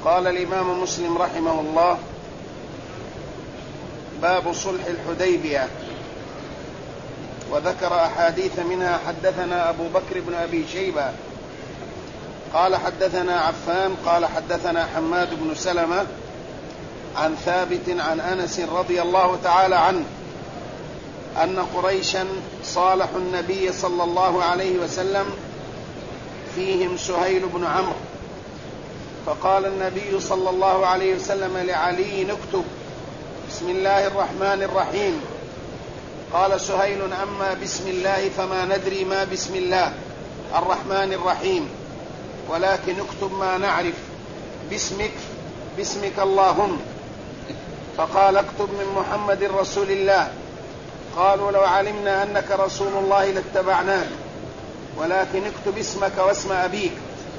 قال الإمام مسلم رحمه الله: باب صلح الحديبية. وذكر أحاديث منها: حدثنا أبو بكر بن أبي شيبة قال حدثنا عفان قال حدثنا حماد بن سلمة عن ثابت عن أنس رضي الله تعالى عنه أن قريشا صالحوا النبي صلى الله عليه وسلم، فيهم سهيل بن عمرو، فقال النبي صلى الله عليه وسلم لعلي: اكتب بسم الله الرحمن الرحيم. قال سهيل: أما بسم الله فما ندري ما بسم الله الرحمن الرحيم، ولكن اكتب ما نعرف، باسمك اللهم. فقال: اكتب من محمد رسول الله. قالوا: لو علمنا أنك رسول الله لاتبعناك، ولكن اكتب اسمك واسم أبيك.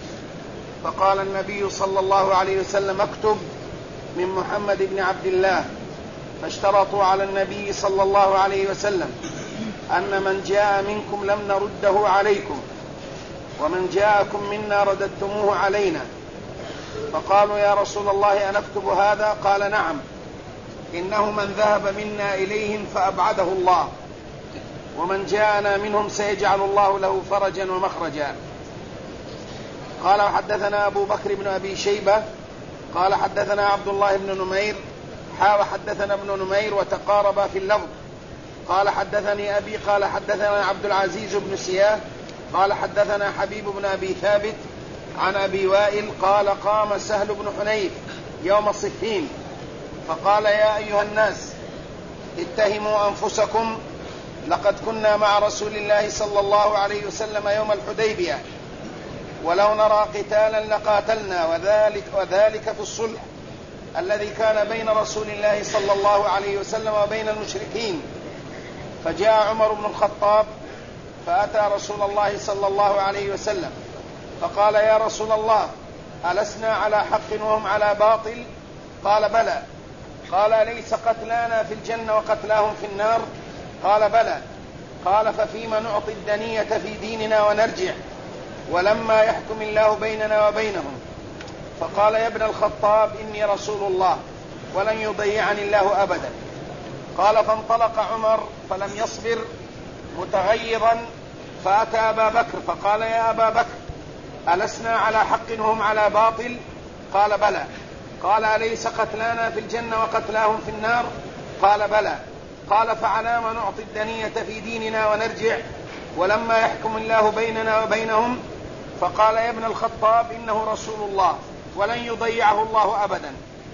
فقال النبي صلى الله عليه وسلم: اكتب من محمد بن عبد الله. فاشترطوا على النبي صلى الله عليه وسلم أن من جاء منكم لم نرده عليكم، ومن جاءكم منا رددتموه علينا. فقالوا: يا رسول الله أنكتب هذا؟ قال: نعم، إنه من ذهب منا إليهم فأبعده الله، ومن جاءنا منهم سيجعل الله له فرجا ومخرجا. قال: وحدثنا أبو بكر بن أبي شيبة قال حدثنا عبد الله بن نمير وحدثنا ابن نمير وتقاربا في اللفظ. قال: حدثني أبي قال حدثنا عبد العزيز بن سياه قال حدثنا حبيب بن أبي ثابت عن أبي وائل قال: قام سهل بن حنيف يوم صفين فقال: يا أيها الناس، اتهموا أنفسكم، لقد كنا مع رسول الله صلى الله عليه وسلم يوم الحديبية، ولو نرى قتالا لقاتلنا، وذلك في الصلح الذي كان بين رسول الله صلى الله عليه وسلم وبين المشركين. فجاء عمر بن الخطاب فأتى رسول الله صلى الله عليه وسلم فقال: يا رسول الله، ألسنا على حق وهم على باطل؟ قال: بلى. قال: أليس قتلانا في الجنة وقتلاهم في النار؟ قال: بلى. قال: ففيما نعطي الدنية في ديننا ونرجع، ولما يحكم الله بيننا وبينهم؟ فقال: يا ابن الخطاب، إني رسول الله ولن يضيعني الله أبدا. قال: فانطلق عمر فلم يصبر متغيظا فأتى أبا بكر فقال: يا أبا بكر، ألسنا على حق وهم على باطل؟ قال: بلى. قال: أليس قتلانا في الجنة وقتلاهم في النار؟ قال: بلى. قال: فعلام نعطي الدنية في ديننا ونرجع ولما يحكم الله بيننا وبينهم؟ فقال: يا ابن الخطاب، إنه رسول الله ولن يضيعه الله أبدا.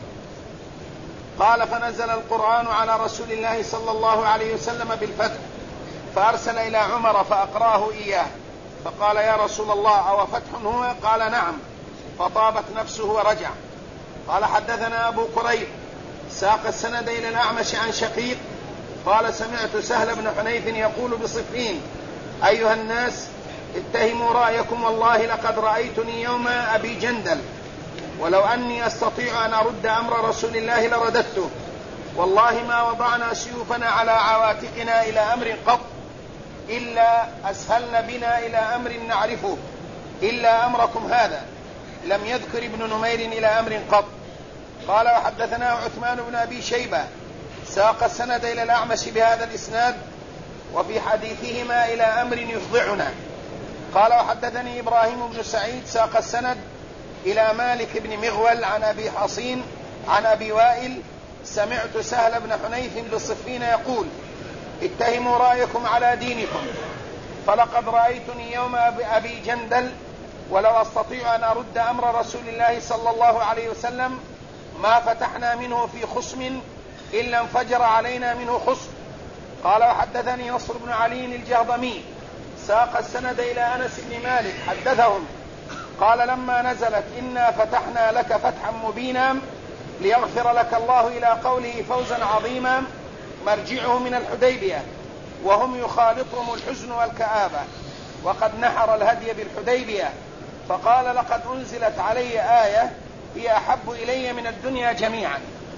قال: فنزل القرآن على رسول الله صلى الله عليه وسلم بالفتح، فأرسل إلى عمر فأقراه إياه، فقال: يا رسول الله، أو فتح هو؟ قال: نعم. فطابت نفسه ورجع. قال: حدثنا أبو كريب ساق السند إلى الأعمش عن شقيق قال: سمعت سهل بن حنيف يقول بصفين: أيها الناس، اتهموا رأيكم، والله لقد رأيتني يوم أبي جندل، ولو أني أستطيع أن أرد أمر رسول الله لرددته، والله ما وضعنا سيوفنا على عواتقنا إلى أمر قط، إلا أسهلن بنا إلى أمر نعرفه، إلا أمركم هذا. لم يذكر ابن نمير إلى أمر قط. قال: وحدثنا عثمان بن أبي شيبة ساق السند إلى الأعمش بهذا الإسناد، وفي حديثهما إلى أمر يفضعنا. قال: وحدثني إبراهيم بن سعيد ساق السند إلى مالك بن مغول عن أبي حصين عن أبي وائل: سمعت سهل بن حنيف بصفين يقول: اتهموا رأيكم على دينكم، فلقد رأيتني يوم أبي جندل، ولو أستطيع أن أرد أمر رسول الله صلى الله عليه وسلم ما فتحنا منه في خصم إلا انفجر علينا منه خصم. قال: وحدثني نصر بن علي الجهضمي ساق السند إلى أنس بن مالك حدثهم قال: لما نزلت إنا فتحنا لك فتحا مبينا ليغفر لك الله إلى قوله فوزا عظيما، مرجعه من الحديبية وهم يخالطهم الحزن والكآبة، وقد نحر الهدي بالحديبية، فقال: لقد أنزلت علي آية هي أحب إلي من الدنيا جميعا.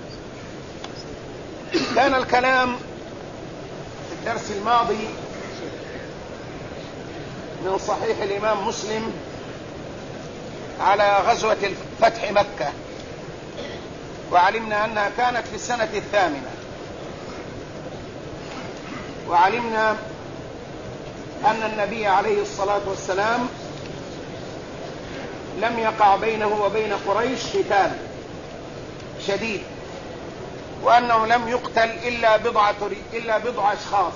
كان الكلام في الدرس الماضي من صحيح الإمام مسلم على غزوة فتح مكة، وعلمنا أنها كانت في السنة 8. وعلمنا أن النبي عليه الصلاة والسلام لم يقع بينه وبين قريش قتال شديد، وأنه لم يقتل إلا بضع أشخاص،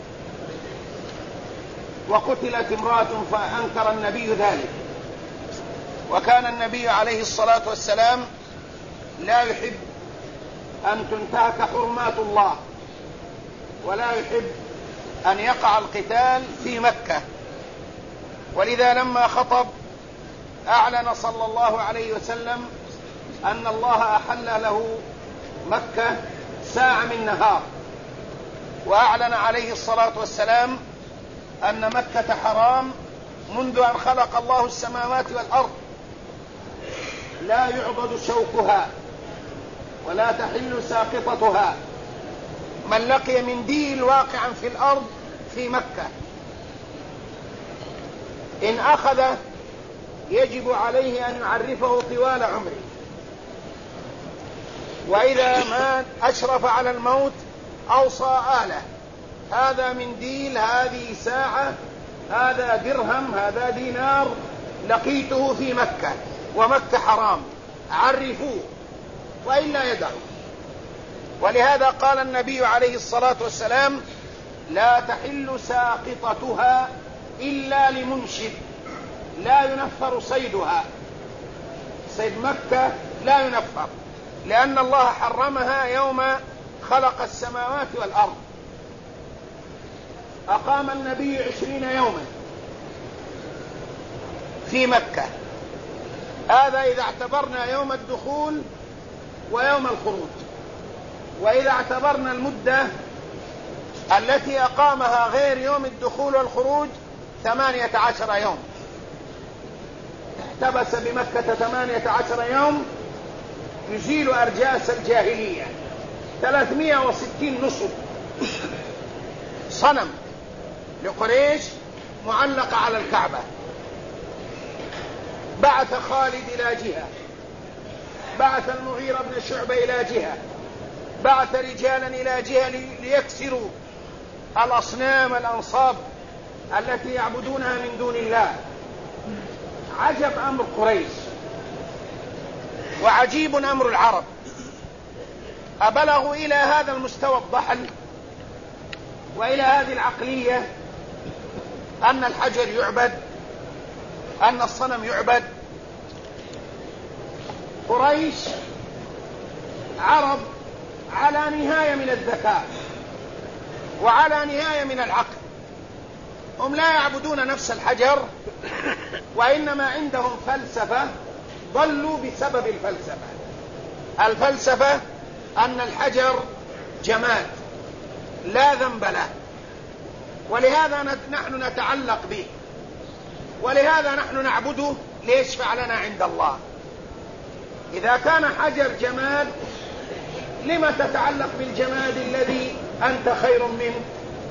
وقتلت امرأة فأنكر النبي ذلك. وكان النبي عليه الصلاة والسلام لا يحب أن تنتهك حرمات الله، ولا يحب أن يقع القتال في مكة، ولذا لما خطب أعلن صلى الله عليه وسلم أن الله أحل له مكة ساعة من نهار، وأعلن عليه الصلاة والسلام أن مكة حرام منذ أن خلق الله السماوات والأرض، لا يعضد شوكها ولا تحل ساقطتها، من لقي منديل واقعا في الأرض في مكة إن أخذ يجب عليه أن يعرفه طوال عمره، وإذا ما أشرف على الموت أوصى آله: هذا منديل، هذه ساعة، هذا درهم، هذا دينار لقيته في مكة، ومكة حرام، عرفوه وإلا يدعوا. ولهذا قال النبي عليه الصلاة والسلام: لا تحل ساقطتها إلا لمنشد، لا ينفر صيدها. صيد مكة لا ينفر، لأن الله حرمها يوم خلق السماوات والأرض. أقام النبي 20 يوما في مكة، هذا إذا اعتبرنا يوم الدخول ويوم الخروج، وإذا اعتبرنا المدة التي أقامها غير يوم الدخول والخروج 18 يوم. احتبس بمكة 18 يوم يزيل أرجاس الجاهلية. 360 نصب صنم لقريش معلق على الكعبة. بعث خالد إلى جهة، بعث المغيرة بن شعبة إلى جهة، بعث رجالا إلى جهة ليكسروا الأصنام الأنصاب التي يعبدونها من دون الله. عجب أمر قريش وعجيب أمر العرب، أبلغوا إلى هذا المستوى الضحل وإلى هذه العقلية أن الحجر يعبد، أن الصنم يعبد. قريش عرب على نهاية من الذكاء وعلى نهاية من العقل، هم لا يعبدون نفس الحجر، وإنما عندهم فلسفة ضلوا بسبب الفلسفة. الفلسفة أن الحجر جماد لا ذنب له، ولهذا نحن نتعلق به، ولهذا نحن نعبده ليشفع لنا عند الله. إذا كان حجر جماد لما تتعلق بالجماد الذي أنت خير منه؟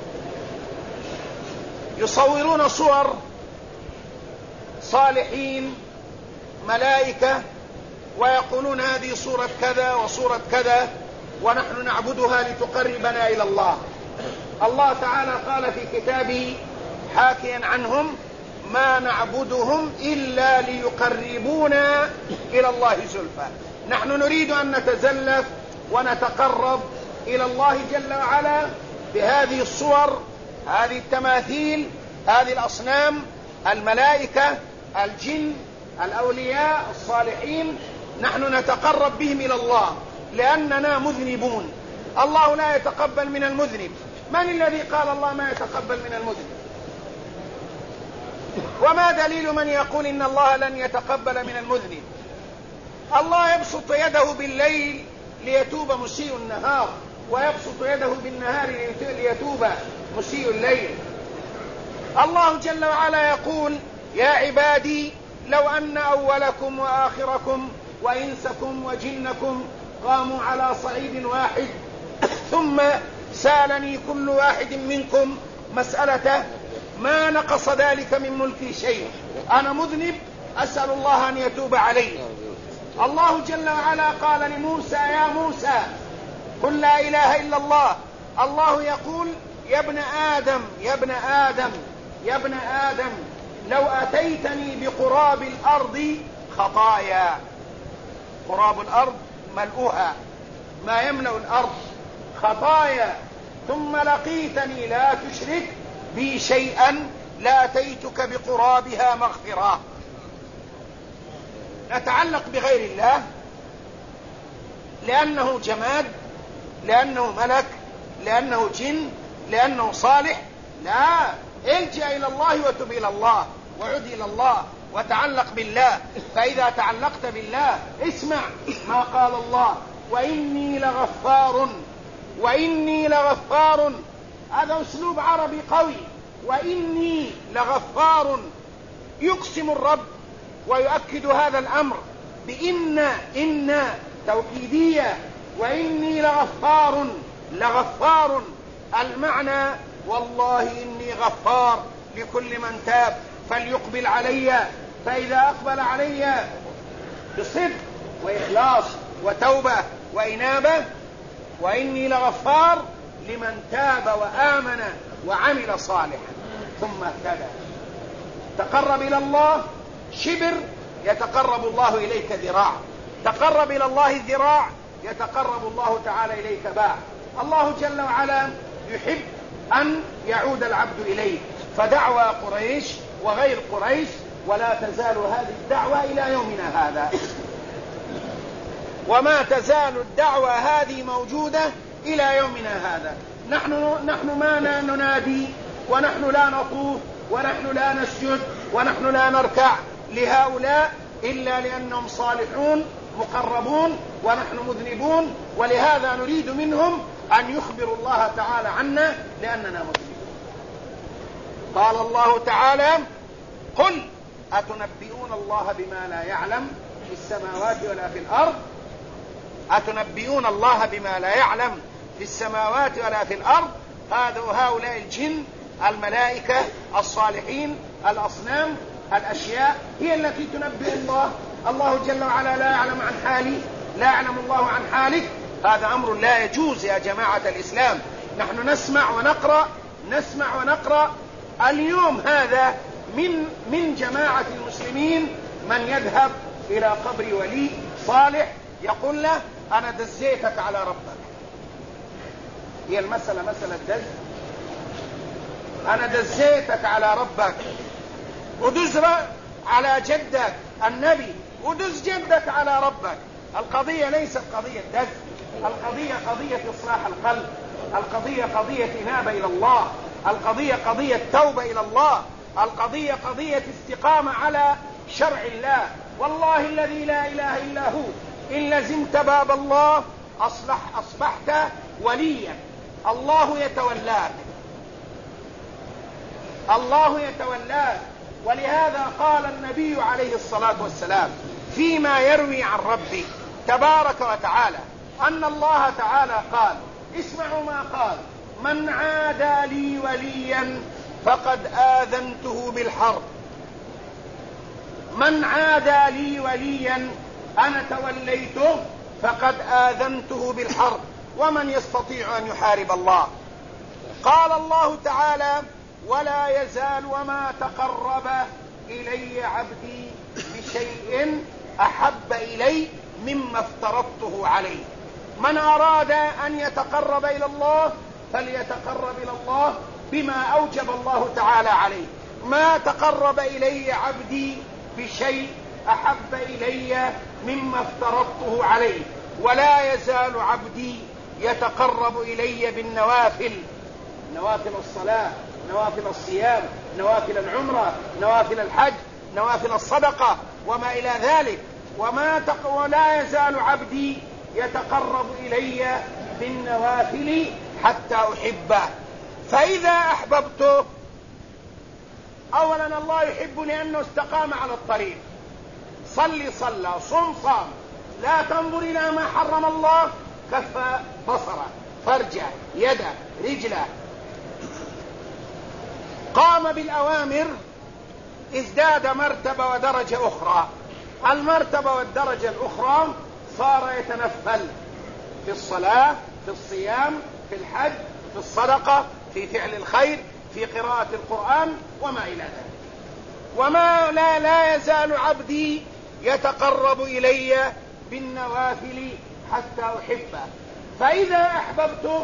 يصورون صور صالحين ملائكة ويقولون هذه صورة كذا وصورة كذا، ونحن نعبدها لتقربنا إلى الله. الله تعالى قال في كتابه حاكيا عنهم: ما نعبدهم إلا ليقربونا إلى الله زلفى. نحن نريد أن نتزلف ونتقرب إلى الله جل وعلا بهذه الصور، هذه التماثيل، هذه الأصنام، الملائكة، الجن، الأولياء، الصالحين. نحن نتقرب بهم إلى الله لأننا مذنبون. الله لا يتقبل من المذنب. من الذي قال الله ما يتقبل من المذنب؟ وما دليل من يقول إن الله لن يتقبل من المذنب؟ الله يبسط يده بالليل ليتوب مسيء النهار، ويبسط يده بالنهار ليتوب مسيء الليل. الله جل وعلا يقول: يا عبادي لو أن أولكم وآخركم وإنسكم وجنكم قاموا على صعيد واحد ثم سألني كل واحد منكم مسألته ما نقص ذلك من ملكي شيء. أنا مذنب أسأل الله أن يتوب علي. الله جل وعلا قال لموسى: يا موسى قل لا إله إلا الله. الله يقول: يا ابن آدم يا ابن آدم يا ابن آدم لو أتيتني بقراب الأرض خطايا. قراب الأرض ملؤها، ما يملأ الأرض خطايا، ثم لقيتني لا تشرك بي شيئا لأتيتك بقرابها مغفرة. نتعلق بغير الله لأنه جماد، لأنه ملك، لأنه جن، لأنه صالح؟ لا، الجأ إلى الله وتب إلى الله وعد إلى الله وتعلق بالله. فإذا تعلقت بالله اسمع ما قال الله: وإني لغفار. وإني لغفار، هذا أسلوب عربي قوي. وإني لغفار، يقسم الرب ويؤكد هذا الأمر بإن توكيدية. وإني لغفار، لغفار المعنى والله إني غفار لكل من تاب فليقبل علي. فإذا أقبل علي بصدق وإخلاص وتوبة وإنابة، وإني لغفار لمن تاب وآمن وعمل صالحا ثم اهتدى. تقرب إلى الله شبر يتقرب الله إليك ذراع، تقرب إلى الله ذراع يتقرب الله تعالى إليك باع. الله جل وعلا يحب أن يعود العبد إليه، فدعوى قريش وغير قريش ولا تزال هذه الدعوة إلى يومنا هذا، وما تزال الدعوة هذه موجودة إلى يومنا هذا. نحن ما ننادي، ونحن لا نطوف، ونحن لا نسجد، ونحن لا نركع لهؤلاء إلا لأنهم صالحون مقربون ونحن مذنبون، ولهذا نريد منهم أن يخبروا الله تعالى عنا لأننا مذنبون. قال الله تعالى: قل أتنبئون الله بما لا يعلم في السماوات ولا في الأرض. أتنبئون الله بما لا يعلم في السماوات ولا في الأرض. هؤلاء الجن، الملائكة، الصالحين، الأصنام، الأشياء هي التي تنبئ الله. الله جل وعلا لا يعلم عن حالي، لا يعلم الله عن حالك. هذا أمر لا يجوز يا جماعة الإسلام. نحن نسمع ونقرأ اليوم هذا من جماعة المسلمين من يذهب إلى قبر ولي صالح يقول له: أنا دزيتك على ربك. هي المسألة مسألة دز؟ أنا دزيتك على ربك، ودز على جدك النبي، ودز جدك على ربك. القضية ليست قضية دز، القضية قضية إصلاح القلب، القضية قضية إنابة إلى الله، القضية قضية توبة إلى الله، القضية قضية استقامة على شرع الله. والله الذي لا إله إلا هو إن لزمت باب الله أصبحت وليا. الله يتولاك، الله يتولاك. ولهذا قال النبي عليه الصلاة والسلام فيما يروي عن ربي تبارك وتعالى أن الله تعالى قال: اسمعوا ما قال: من عادى لي وليا فقد آذنته بالحرب. من عادى لي وليا أنا توليته فقد آذنته بالحرب، ومن يستطيع أن يحارب الله؟ قال الله تعالى: ولا يزال وما تقرب إلي عبدي بشيء أحب إلي مما افترضته عليه. من أراد أن يتقرب إلى الله فليتقرب إلى الله بما أوجب الله تعالى عليه. ما تقرب إلي عبدي بشيء أحب إلي مما افترضته عليه. ولا يزال عبدي يتقرب إلي بالنوافل، نوافل الصلاة، نوافل الصيام، نوافل العمرة، نوافل الحج، نوافل الصدقة وما إلى ذلك. ولا يزال عبدي يتقرب إلي بالنوافل حتى أحبه. فإذا أحببته، أولا الله يحب لأنه استقام على الطريق، صلى، صم، صام، لا تنظر إلى ما حرم الله، كف بصره، فرجه، يده، رجله، قام بالأوامر، ازداد مرتبة ودرجة أخرى. المرتبة والدرجة الأخرى صار يتنفل في الصلاة، في الصيام، في الحج، في الصدقة، في فعل الخير، في قراءة القرآن وما إلى ذلك. وما لا يزال عبدي يتقرب إلي بالنوافل حتى أحبه، فإذا أحببته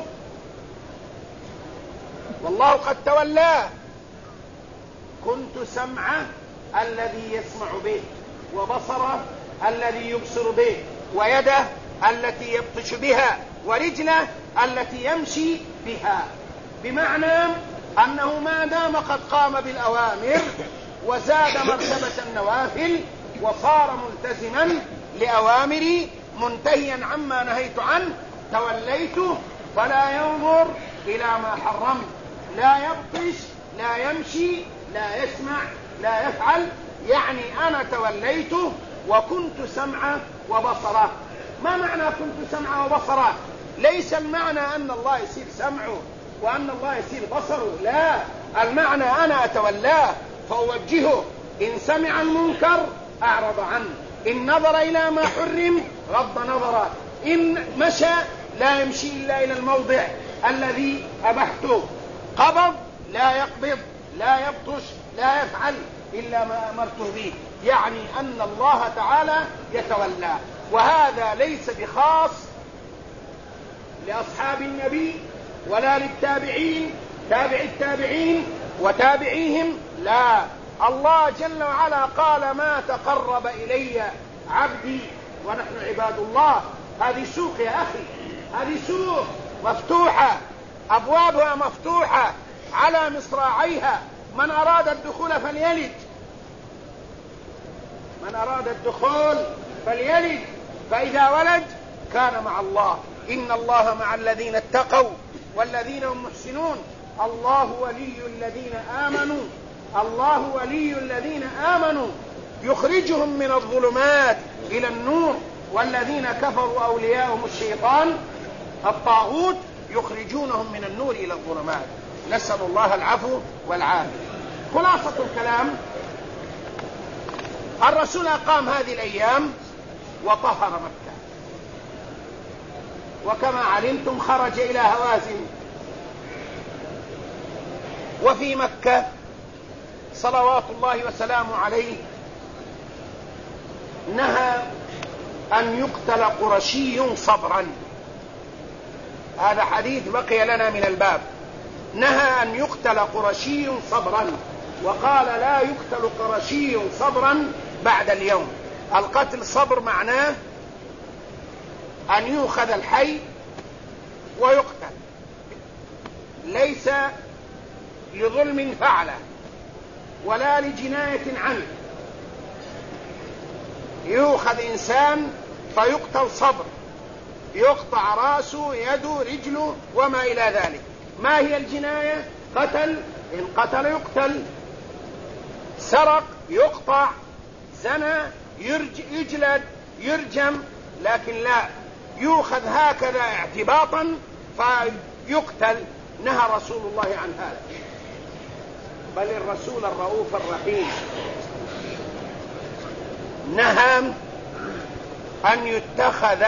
والله قد تولاه كنت سمعه الذي يسمع به، وبصره الذي يبصر به، ويده التي يبطش بها، ورجله التي يمشي بها. بمعنى أنه ما دام قد قام بالأوامر وزاد مرتبة النوافل وصار ملتزما لأوامري منتهيا عما نهيت عنه توليته، فلا ينظر إلى ما حرمت، لا يبطش، لا يمشي، لا يسمع، لا يفعل. يعني أنا توليته وكنت سمعه وبصره. ما معنى كنت سمعه وبصره؟ ليس المعنى أن الله يصير سمعه وأن الله يصير بصره، لا، المعنى أنا أتولاه فأوجهه. إن سمع المنكر أعرض عنه، إن نظر إلى ما حرم غض نظره، إن مشى لا يمشي إلا إلى الموضع الذي أبحته، قبض لا يقبض، لا يبطش، لا يفعل إلا ما أمرته به. يعني أن الله تعالى يتولى. وهذا ليس بخاص لأصحاب النبي ولا للتابعين، تابع التابعين وتابعيهم، لا، الله جل وعلا قال ما تقرب إلي عبدي، ونحن عباد الله. هذه سوق يا أخي، هذه سوق مفتوحة، أبوابها مفتوحة على مصراعيها. من أراد الدخول فليلج، من أراد الدخول فليلج، فإذا ولج كان مع الله. إن الله مع الذين اتقوا والذين هم محسنون. الله ولي الذين آمنوا، الله ولي الذين آمنوا يخرجهم من الظلمات إلى النور، والذين كفروا أولياءهم الشيطان الطاغوت يخرجونهم من النور إلى الظلمات. نسأل الله العفو والعافية. خلاصة الكلام، الرسول أقام هذه الأيام وطهر مكة، وكما علمتم خرج إلى هوازن. وفي مكة صلوات الله وسلامه عليه نهى أن يقتل قرشي صبرا. هذا حديث بقي لنا من الباب. نهى أن يقتل قرشي صبرا، وقال لا يقتل قرشي صبرا بعد اليوم. القتل صبر معناه أن يؤخذ الحي ويقتل، ليس لظلم فعله ولا لجناية عنه. يؤخذ إنسان فيقتل صبر، يقطع راسه، يده، رجله وما إلى ذلك. ما هي الجناية؟ قتل، إن قتل يقتل، سرق يقطع، زنى يجلد، يرجم، لكن لا يؤخذ هكذا اعتباطا فيقتل. نهى رسول الله عن هذا، بل الرسول الرؤوف الرحيم نهى أن يتخذ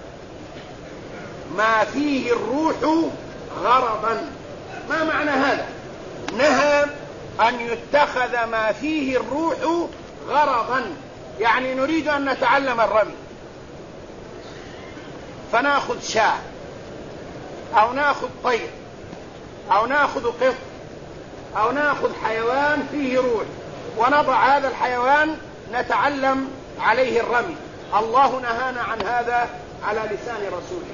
ما فيه الروح غرضا. ما معنى هذا؟ نهى أن يتخذ ما فيه الروح غرضا، يعني نريد أن نتعلم الرمي فنأخذ شاة أو نأخذ طير أو نأخذ قط أو نأخذ حيوان فيه روح ونضع هذا الحيوان نتعلم عليه الرمي. الله نهانا عن هذا على لسان رسوله.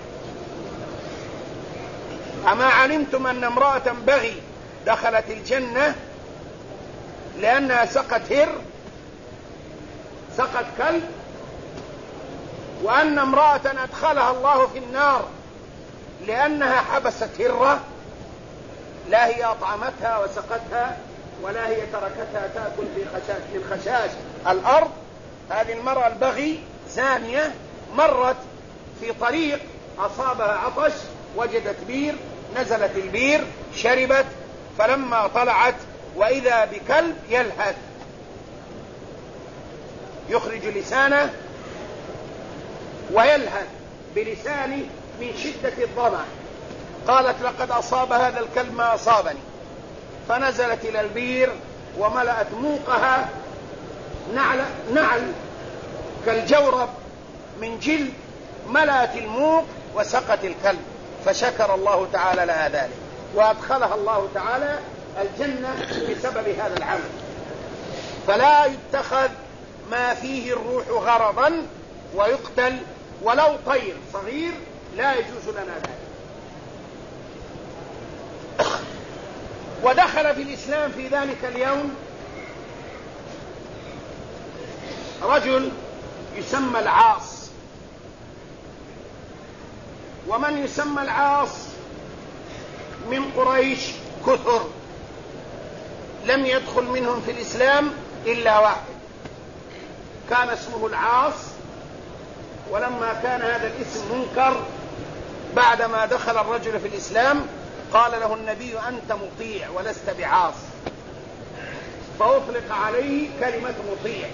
أما علمتم أن امرأة بغي دخلت الجنة لأنها سقت هر، سقت كلب، وأن امرأة أدخلها الله في النار لأنها حبست هرة، لا هي أطعمتها وسقتها ولا هي تركتها تأكل من خشاش الأرض. هذه المرأة البغي زانية مرت في طريق أصابها عطش، وجدت بير، نزلت البير، شربت، فلما طلعت وإذا بكلب يلهث يخرج لسانه ويلهث بلسانه من شدة الظمأ. قالت لقد أصاب هذا الكلب ما أصابني، فنزلت إلى البير وملأت موقها نعل كالجورب من جلد، ملأت الموق وسقت الكلب، فشكر الله تعالى لها ذلك وأدخلها الله تعالى الجنة بسبب هذا العمل. فلا يتخذ ما فيه الروح غرضا ويقتل، ولو طير صغير لا يجوز لنا ذلك. ودخل في الإسلام في ذلك اليوم رجل يسمى العاص. ومن يسمى العاص من قريش كثر، لم يدخل منهم في الإسلام إلا واحد كان اسمه العاص. ولما كان هذا الاسم منكر بعدما دخل الرجل في الإسلام قال له النبي أنت مطيع ولست بعاص، فأطلق عليه كلمة مطيع.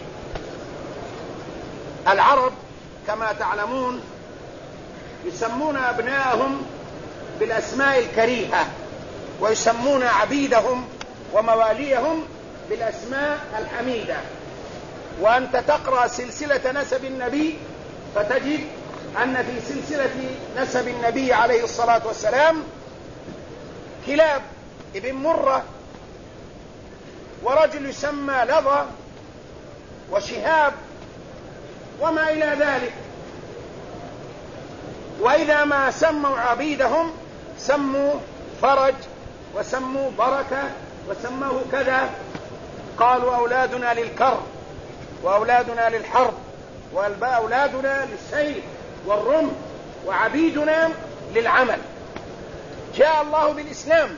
العرب كما تعلمون يسمون أبناءهم بالأسماء الكريهة، ويسمون عبيدهم ومواليهم بالأسماء الحميدة. وأنت تقرأ سلسلة نسب النبي فتجد أن في سلسلة نسب النبي عليه الصلاة والسلام كلاب ابن مرة، ورجل يسمى لظى وشهاب وما إلى ذلك. وإذا ما سموا عبيدهم سموا فرج وسموا بركة وسموه كذا. قالوا أولادنا للكر وأولادنا للحرب وأولادنا للسيف والرمح وعبيدنا للعمل. جاء الله بالإسلام،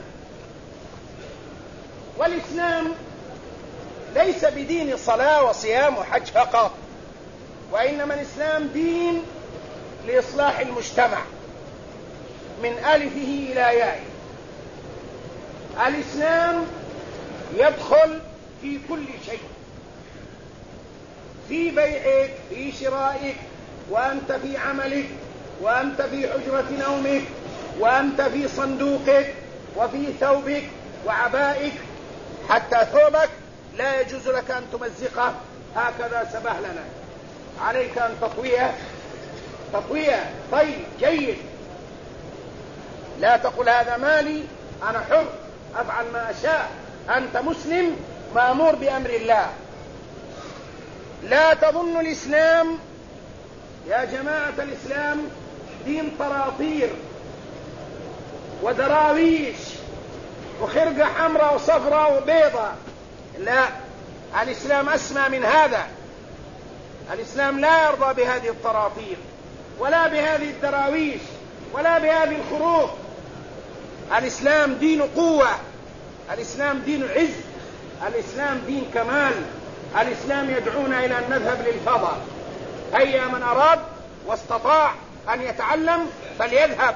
والإسلام ليس بدين صلاة وصيام وحج فقط، وإنما الإسلام دين لإصلاح المجتمع من ألفه إلى يائه. الإسلام يدخل في كل شيء، في بيعك، في شرائك، وأنت في عملك، وأنت في حجرة نومك، وأنت في صندوقك، وفي ثوبك وعبائك. حتى ثوبك لا يجوز لك أن تمزقه هكذا سبهلنا، عليك أن تطويه طيب جيد. لا تقل هذا مالي أنا حر أفعل ما أشاء، أنت مسلم مأمور بأمر الله. لا تظن الإسلام يا جماعة الإسلام دين طراطير ودراويش وخرقة حمراء وصفراء وبيضاء. لا، الإسلام أسمى من هذا. الإسلام لا يرضى بهذه الطراطير ولا بهذه الدراويش ولا بهذه الخروق. الإسلام دين قوة، الإسلام دين عز، الإسلام دين كمال. الإسلام يدعونا إلى أن نذهب للفضاء. هيا من أراد واستطاع أن يتعلم فليذهب.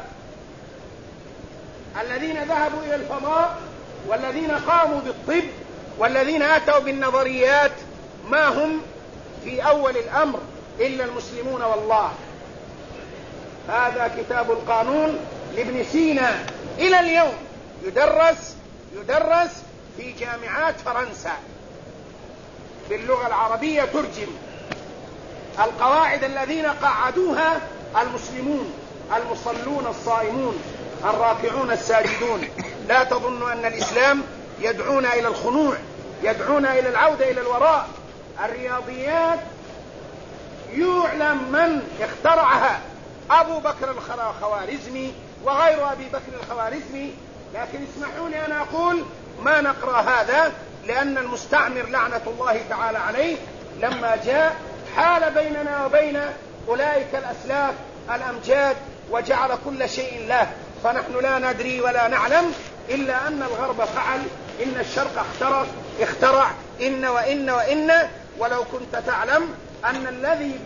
الذين ذهبوا إلى الفضاء والذين قاموا بالطب والذين أتوا بالنظريات ما هم في أول الأمر إلا المسلمون والله. هذا كتاب القانون لابن سينا إلى اليوم يدرس في جامعات فرنسا باللغة العربية، ترجم. القواعد الذين قعدوها المسلمون المصلون الصائمون الراكعون الساجدون. لا تظن أن الإسلام يدعونا إلى الخنوع، يدعونا إلى العودة إلى الوراء. الرياضيات يعلم من اخترعها، أبو بكر الخوارزمي وغير أبي بكر الخوارزمي. لكن اسمحوا لي أن أقول ما نقرأ هذا، لأن المستعمر لعنة الله تعالى عليه لما جاء حال بيننا وبين أولئك الأسلاف الأمجاد وجعل كل شيء له، فنحن لا ندري ولا نعلم إلا أن الغرب فعل، إن الشرق اخترع، إن وإن وإن. ولو كنت تعلم أن الذي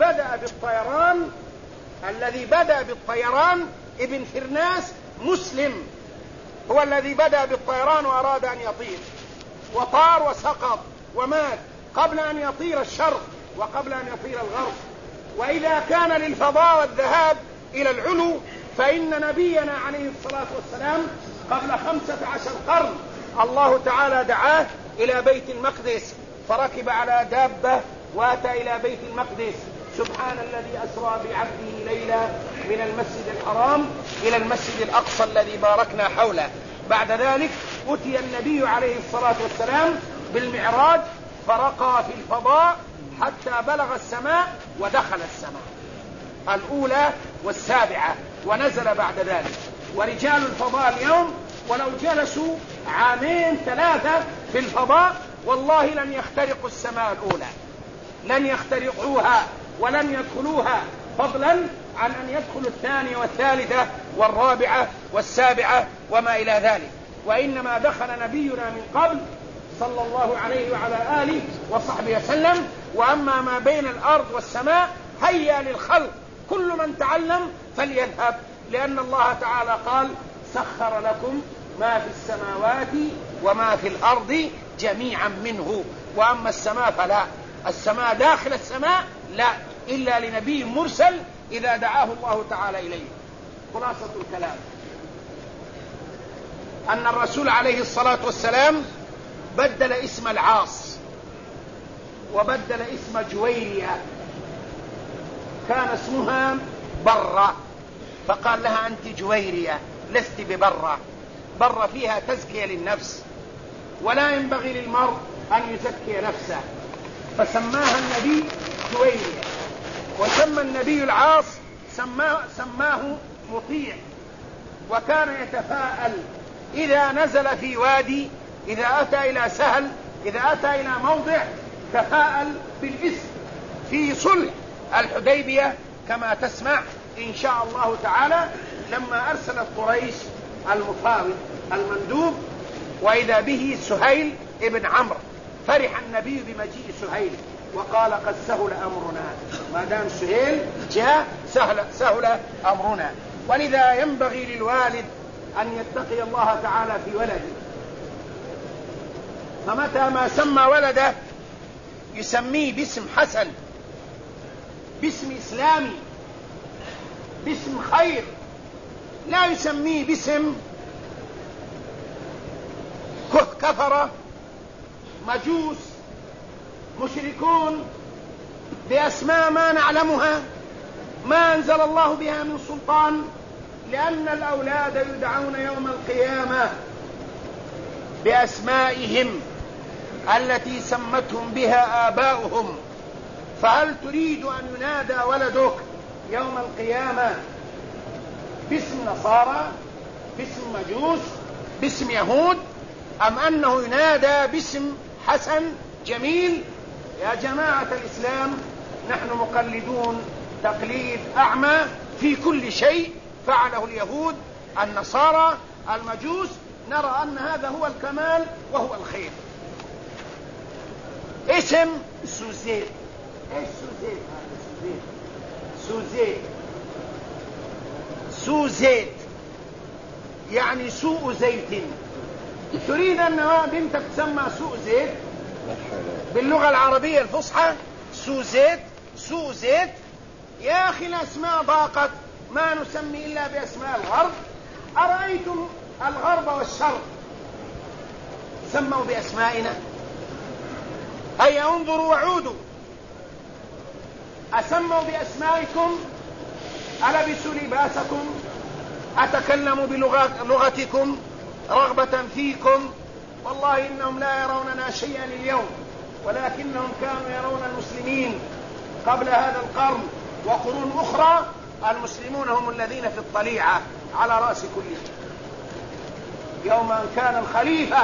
بدأ بالطيران ابن فرناس مسلم، هو الذي بدأ بالطيران وأراد أن يطير وطار وسقط ومات قبل أن يطير الشرق وقبل أن يطير الغرب. وإذا كان للفضاء والذهاب إلى العلو فإن نبينا عليه الصلاة والسلام قبل 15 قرن الله تعالى دعاه إلى بيت المقدس، فركب على دابة وأتى إلى بيت المقدس. سبحان الذي أسرى بعبده ليلا من المسجد الحرام إلى المسجد الأقصى الذي باركنا حوله. بعد ذلك أتي النبي عليه الصلاة والسلام بالمعراج فرقى في الفضاء حتى بلغ السماء ودخل السماء الأولى والسابعة ونزل بعد ذلك. ورجال الفضاء اليوم ولو جلسوا 2 3 في الفضاء والله لن يخترقوا السماء الأولى، لن يخترقوها ولن يدخلوها، فضلا عن أن يدخلوا 2 والثالثة والرابعة والسابعة وما إلى ذلك. وإنما دخل نبينا من قبل صلى الله عليه وعلى آله وصحبه وسلم. وأما ما بين الأرض والسماء هيا للخلق كل من تعلم فليذهب، لأن الله تعالى قال سخر لكم ما في السماوات وما في الأرض جميعا منه. وأما السماء فلا، السماء داخل السماء لا، إلا لنبي مرسل إذا دعاه الله تعالى إليه. خلاصة الكلام أن الرسول عليه الصلاة والسلام بدل اسم العاص وبدل اسم جويرية، كان اسمها برة فقال لها أنت جويرية لست ببرة، برة فيها تزكية للنفس ولا ينبغي للمرء أن يزكي نفسه، فسماها النبي جويرية. وسمى النبي العاص سماه مطيع، وكان يتفاءل إذا نزل في وادي، إذا أتى إلى سهل، إذا أتى إلى موضع تفاءل بالاسم. في صلح الحديبية كما تسمع إن شاء الله تعالى لما أرسلت قريش المفاوض المندوب وإذا به سهيل ابن عمرو، فرح النبي بمجيء سهيل وقال قد سهل أمرنا، ما دام سهيل جاء سهل أمرنا. ولذا ينبغي للوالد أن يتقي الله تعالى في ولده، فمتى ما سمى ولده يسميه باسم حسن، باسم إسلامي، باسم خير، لا يسميه باسم كفرة مجوس مشركون بأسماء ما نعلمها ما أنزل الله بها من سلطان، لأن الأولاد يدعون يوم القيامة بأسمائهم التي سمتهم بها آباؤهم. فهل تريد أن ينادى ولدك يوم القيامة باسم نصارى، باسم مجوس، باسم يهود، أم أنه ينادى باسم حسن جميل؟ يا جماعة الإسلام نحن مقلدون تقليد أعمى في كل شيء فعله اليهود النصارى المجوس، نرى أن هذا هو الكمال وهو الخير. اسم سوزيت، ايش سوزيت؟ هذا سوزيت، سوزيت يعني سوء زيت. تريد أن بنتك تسمى سوء زيت باللغة العربية الفصحى؟ سوزيت، سوزيت. يا أخي الأسماء ضاقت، ما نسمي إلا بأسماء الغرب. أرأيتم الغرب والشرق سموا بأسمائنا؟ هيا انظروا وعودوا، أسموا بأسمائكم؟ ألبسوا لباسكم؟ أتكلموا بلغتكم رغبة فيكم؟ والله إنهم لا يروننا شيئا اليوم، ولكنهم كانوا يرون المسلمين قبل هذا القرن وقرون أخرى. المسلمون هم الذين في الطليعة على رأس كل شيء. يوم أن كان الخليفة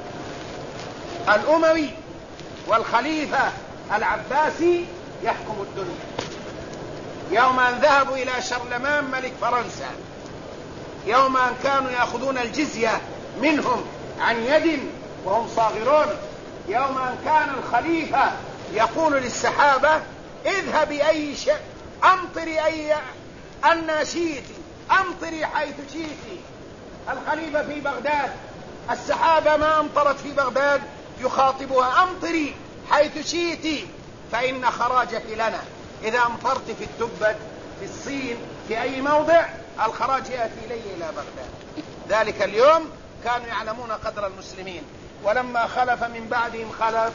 الأموي والخليفة العباسي يحكم الدنيا، يوم أن ذهبوا إلى شارلمان ملك فرنسا، يوم أن كانوا يأخذون الجزية منهم عن يد وهم صاغرون، يوم أن كان الخليفة يقول للسحابة اذهب أي شيء، أمطري أي أن شئت، أمطري حيث شئت. الخليفة في بغداد، السحابة ما أمطرت في بغداد، يخاطبها أمطري حيث شئت. فإن خراجك لنا. إذا أمطرت في التبت في الصين في أي موضع الخراج يأتي إلي إلى بغداد. ذلك اليوم كانوا يعلمون قدر المسلمين. ولما خلف من بعدهم خلف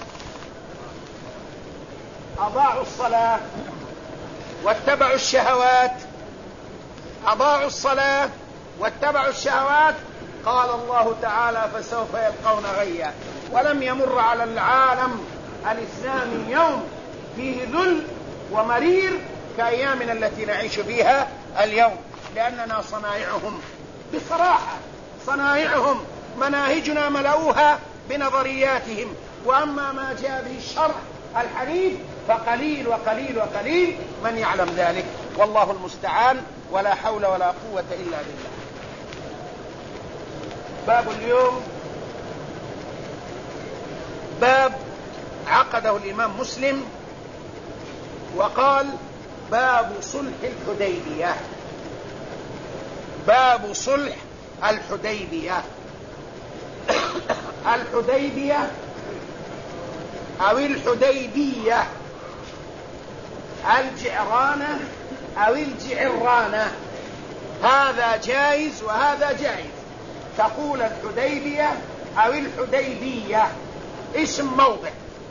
أضاعوا الصلاة واتبعوا الشهوات. أضاعوا الصلاة واتبعوا الشهوات. قال الله تعالى فسوف يلقون غيا. ولم يمر على العالم الإسلامي يوم فيه ذل ومرير كأيامنا التي نعيش فيها اليوم، لأننا صنائعهم بصراحة، صنائعهم مناهجنا ملؤوها بنظرياتهم، وأما ما جاء به الشرع الحنيف فقليل وقليل وقليل من يعلم ذلك، والله المستعان، ولا حول ولا قوة إلا بالله. باب اليوم باب عقده الإمام مسلم وقال باب صلح الحديبية. باب صلح الحديبية. الحديبية أو الحديبية، الجعرانة أو الجعرانة، هذا جائز وهذا جائز. تقول الحديبية أو الحديبية، اسم موضع،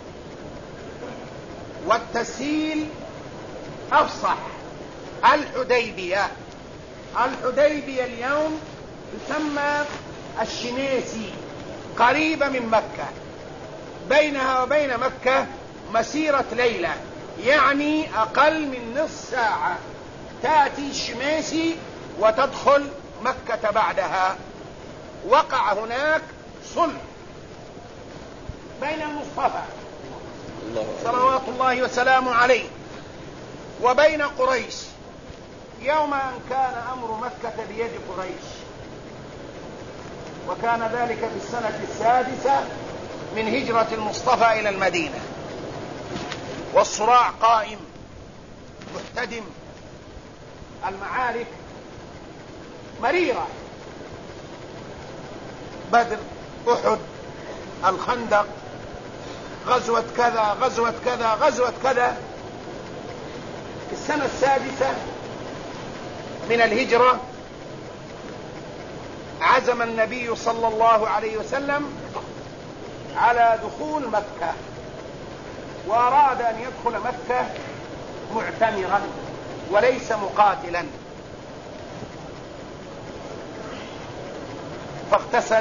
والتسهيل أفصح. الحديبية. الحديبية اليوم تسمى الشنيسي، قريبة من مكة، بينها وبين مكة مسيرة ليلة، يعني أقل من نصف ساعة. تأتي الشميسي وتدخل مكة بعدها. وقع هناك صلح بين المصطفى صلوات الله وسلامه عليه وبين قريش، يوم أن كان أمر مكة بيد قريش، وكان ذلك في السنة 6 من هجرة المصطفى إلى المدينة، والصراع قائم محتدم، المعارك مريرة، بدر، أحد، الخندق، غزوة كذا غزوة كذا غزوة كذا. في السنة 6 من الهجرة عزم النبي صلى الله عليه وسلم على دخول مكة، وأراد أن يدخل مكة معتمرا وليس مقاتلا، فاغتسل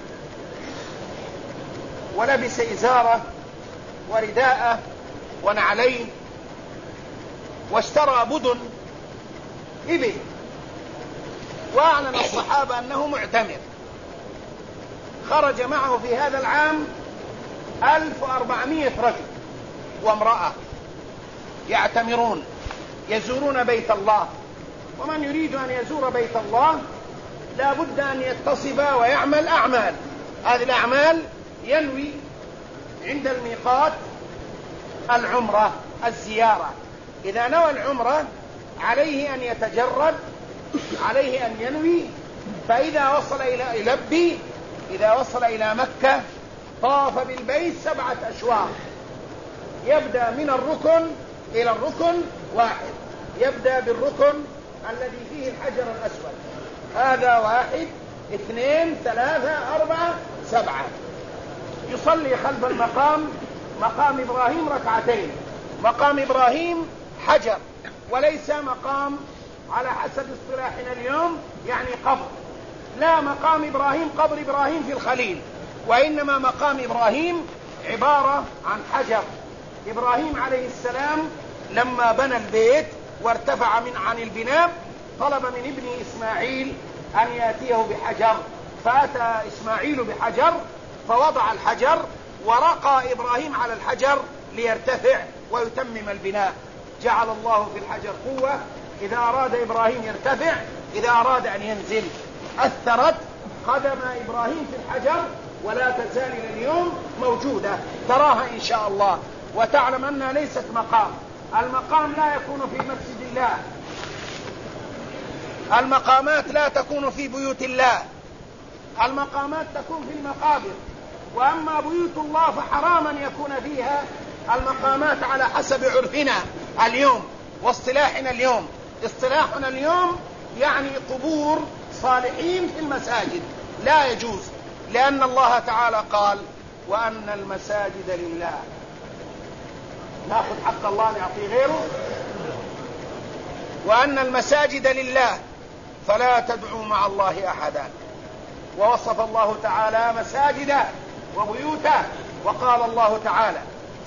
ولبس إزاره ورداءه ونعليه، واشترى بدن إبل، وأعلن الصحابة أنه معتمر. خرج معه في هذا العام 1400 رجل وامرأة يعتمرون يزورون بيت الله. ومن يريد أن يزور بيت الله لا بد أن يتصف ويعمل أعمال. هذه الأعمال ينوي عند الميقات العمرة، الزيارة. إذا نوى العمرة عليه أن يتجرد، عليه أن ينوي، فإذا وصل إلى يلبي. إذا وصل إلى مكة طاف بالبيت 7 أشواط، يبدأ من الركن إلى الركن واحد، يبدأ بالركن الذي فيه الحجر الأسود، هذا 1 2 3 4 7. يصلي خلف المقام، مقام إبراهيم، 2 مقام إبراهيم حجر وليس مقام على حسب اصطلاحنا اليوم يعني قبر. لا، مقام إبراهيم قبر إبراهيم في الخليل، وإنما مقام إبراهيم عبارة عن حجر. إبراهيم عليه السلام لما بنى البيت وارتفع عن البناء طلب من ابنه إسماعيل أن يأتيه بحجر، فأتى إسماعيل بحجر فوضع الحجر ورقى إبراهيم على الحجر ليرتفع ويتمم البناء. جعل الله في الحجر قوة، إذا أراد إبراهيم يرتفع، إذا أراد أن ينزل. أثرت قدم إبراهيم في الحجر ولا تزال إلى اليوم موجودة، تراها إن شاء الله، وتعلم أنها ليست مقام. المقام لا يكون في مسجد الله، المقامات لا تكون في بيوت الله، المقامات تكون في المقابر. وأما بيوت الله فحرام أن يكون فيها المقامات على حسب عرفنا اليوم واصطلاحنا اليوم. اصطلاحنا اليوم يعني قبور صالحين في المساجد، لا يجوز، لأن الله تعالى قال وأن المساجد لله. ناخذ حق الله نعطيه غيره. وأن المساجد لله فلا تدعوا مع الله أحدا. ووصف الله تعالى مساجدا وبيوتا، وقال الله تعالى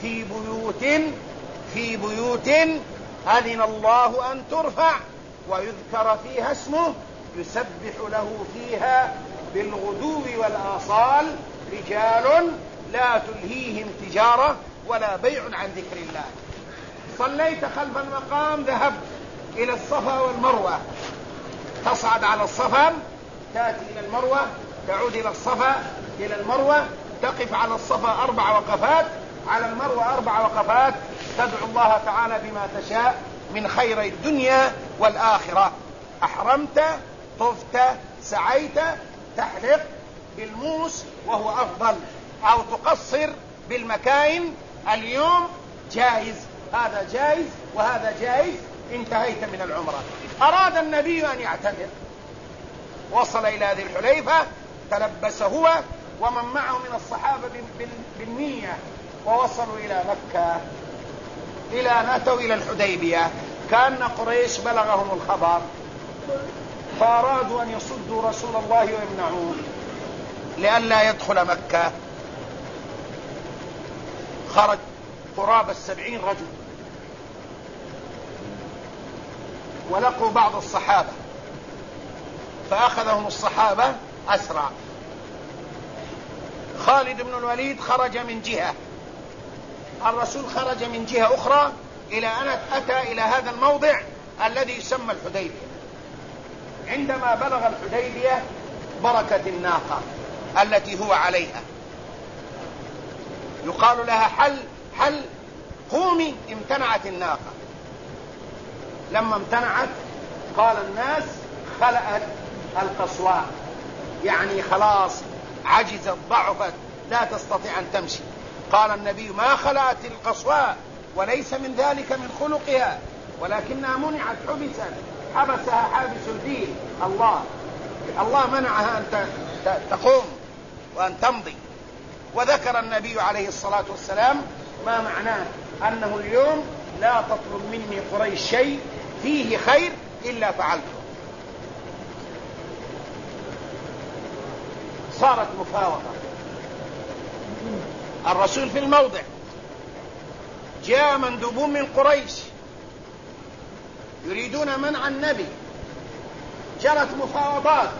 في بيوت أذن الله أن ترفع ويذكر فيها اسمه يسبح له فيها بالغدو والآصال رجال لا تلهيهم تجارة ولا بيع عن ذكر الله. صليت خلف المقام، ذهبت إلى الصفا والمروة، تصعد على الصفا، تأتي إلى المروة، تعود إلى الصفا إلى المروة، تقف على الصفا 4 وقفات، على المروة 4 وقفات، تدعو الله تعالى بما تشاء من خير الدنيا والآخرة. أحرمت، طفت، سعيت، تحلق بالموس وهو أفضل، أو تقصر بالمكاين. اليوم جائز، هذا جائز وهذا جائز، انتهيت من العمرة. أراد النبي أن يعتمر، وصل إلى ذي الحليفة، تلبس هو ومن معه من الصحابة بالنية، ووصلوا إلى مكة، إلى أن أتوا إلى الحديبية. كان قريش بلغهم الخبر فأرادوا أن يصدوا رسول الله ويمنعوه لئلا يدخل مكة. خرج قرابة 70 رجل، ولقوا بعض الصحابة فأخذهم الصحابة أسرى. خالد بن الوليد خرج من جهة، الرسول خرج من جهة أخرى، إلى أن أتى إلى هذا الموضع الذي يسمى الحديبية. عندما بلغ الحديبية بركت الناقة التي هو عليها، يقال لها حل قومي. امتنعت الناقة. لما امتنعت قال الناس خلأت القصواء، يعني خلاص عجزت ضعفت لا تستطيع أن تمشي. قال النبي ما خلأت القصواء وليس من ذلك من خلقها، ولكنها منعت، حبسها حابس الدين. الله منعها أن تقوم وأن تمضي. وذكر النبي عليه الصلاة والسلام ما معناه أنه اليوم لا تطلب مني قريش شيء فيه خير إلا فعلته. صارت مفاوضة. الرسول في الموضع، جاء مندوبون من قريش يريدون منع النبي، جرت مفاوضات.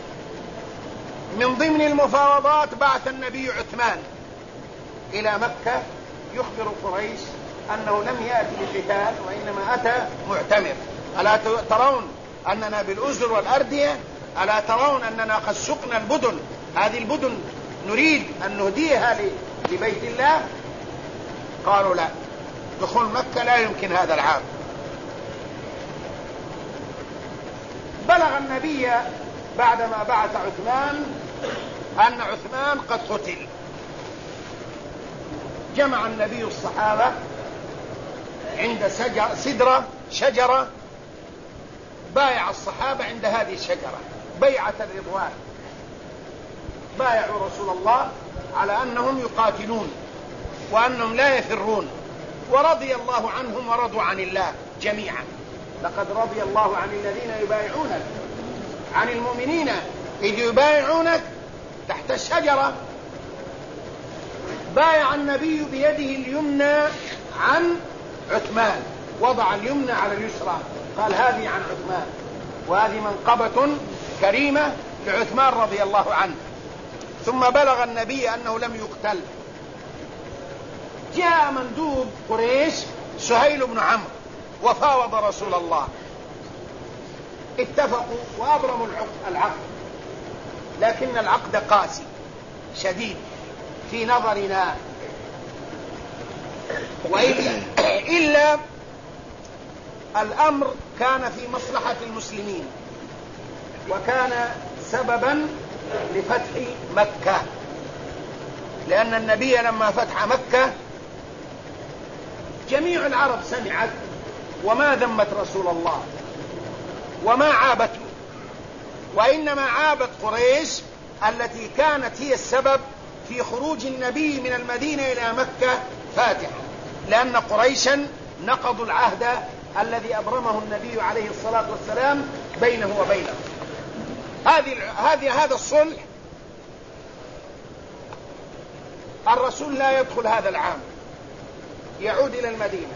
من ضمن المفاوضات بعث النبي عثمان إلى مكة يخبر قريش أنه لم يأتي للقتال وإنما أتى معتمر. ألا ترون أننا بالأزر والأردية؟ ألا ترون أننا قد سقنا البدن؟ هذه البدن نريد أن نهديها لبيت الله. قالوا لا، دخول مكة لا يمكن هذا العام. بلغ النبي بعدما بعث عثمان أن عثمان قد قتل. جمع النبي الصحابة عند شجرة، بايع الصحابة عند هذه الشجرة بيعة الرضوان. بايعوا رسول الله على أنهم يقاتلون وأنهم لا يفرون، ورضي الله عنهم ورضوا عن الله جميعا. لقد رضي الله عن الذين يبايعونك، عن المؤمنين إذ يبايعونك تحت الشجرة. بايع النبي بيده اليمنى عن عثمان، وضع اليمنى على اليسرى، قال هذه عن عثمان، وهذه منقبة كريمة لعثمان رضي الله عنه. ثم بلغ النبي أنه لم يقتل. جاء مندوب قريش سهيل بن عمرو وفاوض رسول الله، اتفقوا وأبرموا العقد، لكن العقد قاسي شديد في نظرنا، وإلا الأمر كان في مصلحة المسلمين، وكان سببا لفتح مكة، لأن النبي لما فتح مكة جميع العرب سمعت وما ذمت رسول الله وما عابته، وإنما عابت قريش التي كانت هي السبب في خروج النبي من المدينة إلى مكة فاتحا، لأن قريشا نقضوا العهد الذي أبرمه النبي عليه الصلاة والسلام بينه وبينه. هذا الصلح الرسول لا يدخل هذا العام، يعود إلى المدينة.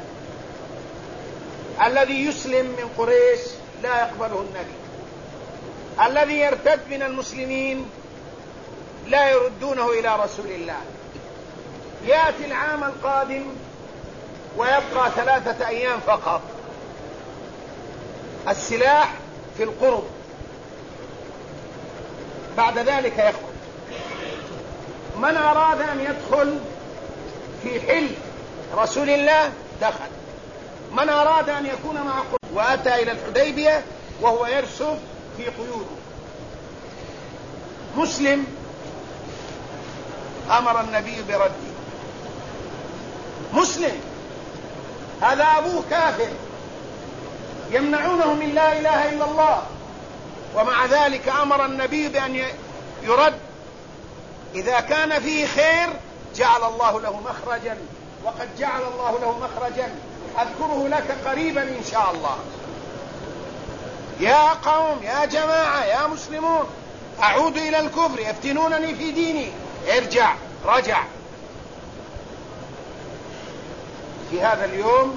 الذي يسلم من قريش لا يقبله النبي، الذي يرتد من المسلمين لا يردونه إلى رسول الله. يأتي العام القادم ويبقى 3 أيام فقط، السلاح في القرب، بعد ذلك يخرج. من أراد أن يدخل في حل رسول الله دخل، من أراد أن يكون مع قرب وأتى إلى الحديبية وهو يرسف في قيوده. مسلم أمر النبي برده، مسلم هذا أبوه كافر يمنعونه من لا إله إلا الله، ومع ذلك أمر النبي بأن يرد. إذا كان فيه خير جعل الله له مخرجا، وقد جعل الله له مخرجا أذكره لك قريبا إن شاء الله. يا قوم، يا جماعة، يا مسلمون، أعود إلى الكفر يفتنونني في ديني، ارجع، رجع. في هذا اليوم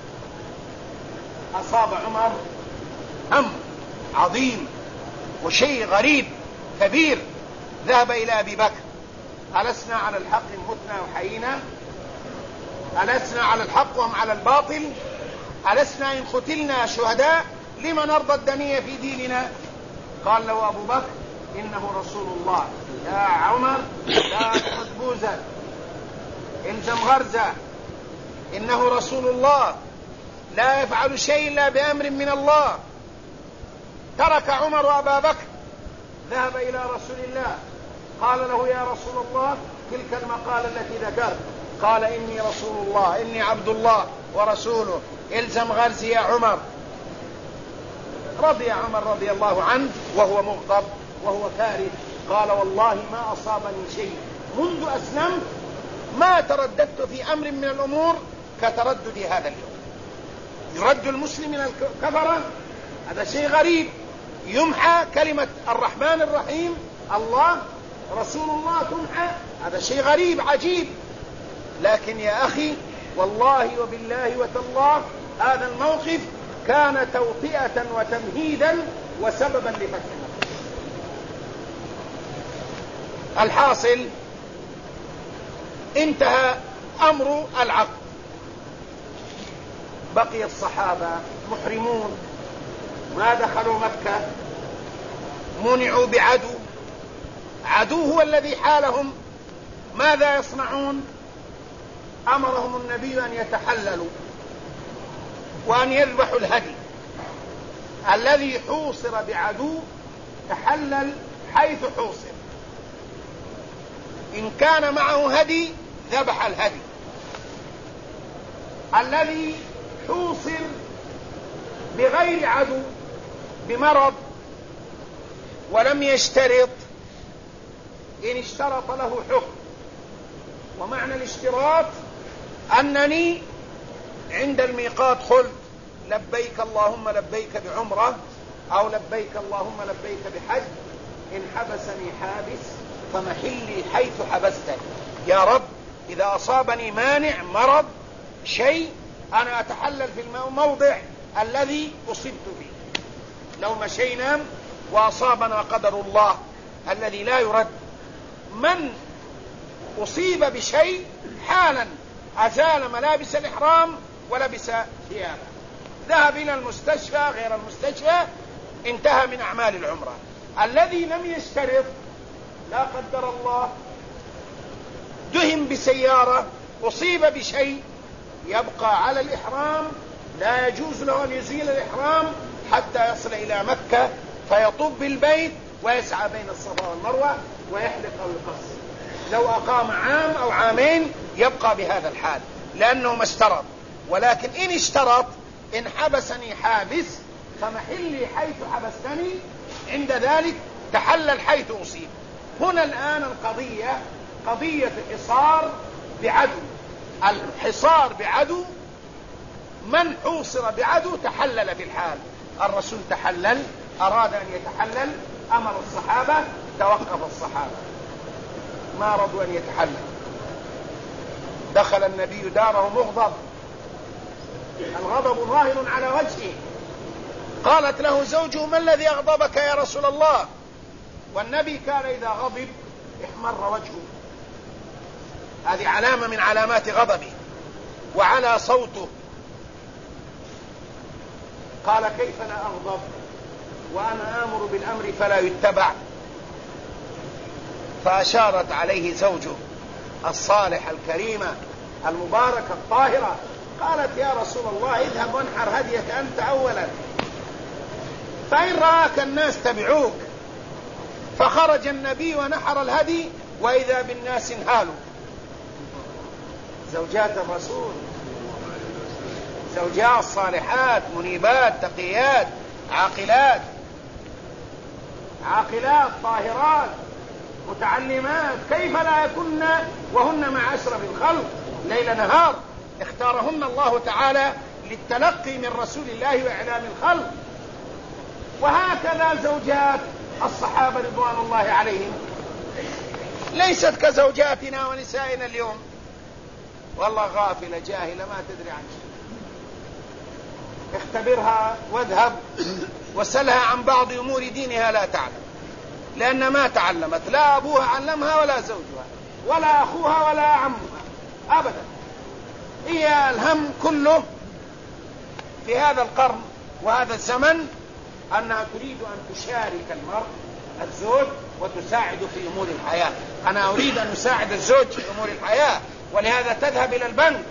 أصاب عمر هم عظيم وشيء غريب كبير، ذهب إلى أبي بكر: ألسنا على الحق متنا وحيينا؟ ألسنا على الحق وهم على الباطل؟ ألسنا إن قتلنا شهداء؟ لما نرضى الدنيا في ديننا؟ قال له أبو بكر: إنه رسول الله. يا عمر لا تحط بوزة، الزم غرزة، إنه رسول الله لا يفعل شيء إلا بأمر من الله. ترك عمر أبا بكر، ذهب إلى رسول الله، قال له: يا رسول الله، تلك المقالة التي ذكرت. قال: إني رسول الله، إني عبد الله ورسوله، الزم غرزي يا عمر. رضي عمر رضي الله عنه وهو مغضب وهو كاره، قال: والله ما أصابني شيء منذ أسلمت ما ترددت في أمر من الأمور كتردد هذا اليوم. يرد المسلم من الكفرة، هذا شيء غريب. يمحى كلمة الرحمن الرحيم الله رسول الله تمحى، هذا شيء غريب عجيب. لكن يا أخي والله وبالله وتالله هذا الموقف كان توطئة وتمهيدا وسببا لفتح مكة. الحاصل انتهى أمر العقد، بقي الصحابة محرمون ما دخلوا مكة، منعوا بعدو، عدو هو الذي حالهم. ماذا يصنعون؟ أمرهم النبي أن يتحللوا وأن يذبحوا الهدي. الذي حوصر بعدو تحلل حيث حوصر، إن كان معه هدي ذبح الهدي. الذي حوصر بغير عدو بمرض ولم يشترط، إن اشترط له حكم. ومعنى الاشتراط أنني عند الميقات قلت: لبيك اللهم لبيك بعمرة، أو لبيك اللهم لبيك بحج، إن حبسني حابس فمحلي حيث حبستني. يا رب إذا أصابني مانع مرض شيء أنا أتحلل في الموضع الذي أصبت فيه. لو مشينا وأصابنا قدر الله الذي لا يرد، من أصيب بشيء حالا أزال ملابس الإحرام ولبس ثيابه، ذهب إلى المستشفى غير المستشفى، انتهى من أعمال العمرة. الذي لم يشترط لا قدر الله دهم بسيارة، أصيب بشيء، يبقى على الإحرام، لا يجوز له أن يزيل الإحرام حتى يصل إلى مكة فيطوف بالبيت ويسعى بين الصفا والمروة ويحلق أو يقص. لو أقام عام أو عامين يبقى بهذا الحال، لأنه ما اشترط. ولكن إن اشترط إن حبسني حابس فمحلي حيث حبستني، عند ذلك تحلل حيث أصيب. هنا الآن القضية قضية حصار بعدو. الحصار بعدو، من حوصر بعدو تحلل في الحال. الرسول تحلل، أراد أن يتحلل، أمر الصحابة، توقف الصحابة، ما رضوا أن يتحلل. دخل النبي داره مغضب، الغضب ظاهر على وجهه. قالت له زوجه: ما الذي أغضبك يا رسول الله؟ والنبي كان إذا غضب احمر وجهه، هذه علامة من علامات غضبه، وعلى صوته. قال: كيف لا أغضب وأنا آمر بالأمر فلا يتبع؟ فأشارت عليه زوجه الصالحة الكريمة المباركة الطاهرة، قالت: يا رسول الله اذهب وانحر هديك أنت أولا، فإن رآك الناس تبعوك. فخرج النبي ونحر الهدي وإذا بالناس انهالوا. زوجات الرسول، زوجات صالحات منيبات تقيات عاقلات، عاقلات طاهرات متعلمات، كيف لا يكن وهن مع أشرف الخلق ليل نهار؟ اختارهن الله تعالى للتلقي من رسول الله وإعلام الخلق. وهكذا زوجات الصحابة رضوان الله عليهم، ليست كزوجاتنا ونسائنا اليوم، والله غافلة جاهلة ما تدري عن شيء. اختبرها واذهب وسلها عن بعض أمور دينها لا تعلم، لأن ما تعلمت، لا أبوها علمها ولا زوجها ولا أخوها ولا عمها أبدا. هي الهم كله في هذا القرن وهذا الزمن أنها تريد أن تشارك المرء الزوج وتساعد في أمور الحياة. أنا أريد أن أساعد الزوج في أمور الحياة، ولهذا تذهب إلى البنك،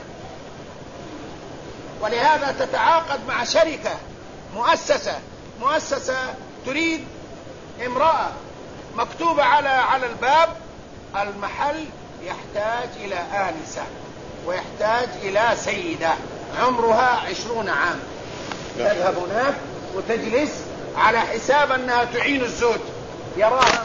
ولهذا تتعاقد مع شركة مؤسسة تريد امرأة، مكتوبة على الباب: المحل يحتاج إلى آنسة ويحتاج إلى سيدة عمرها 20 عام. تذهب هناك وتجلس على حساب أنها تعين الزوج. يراها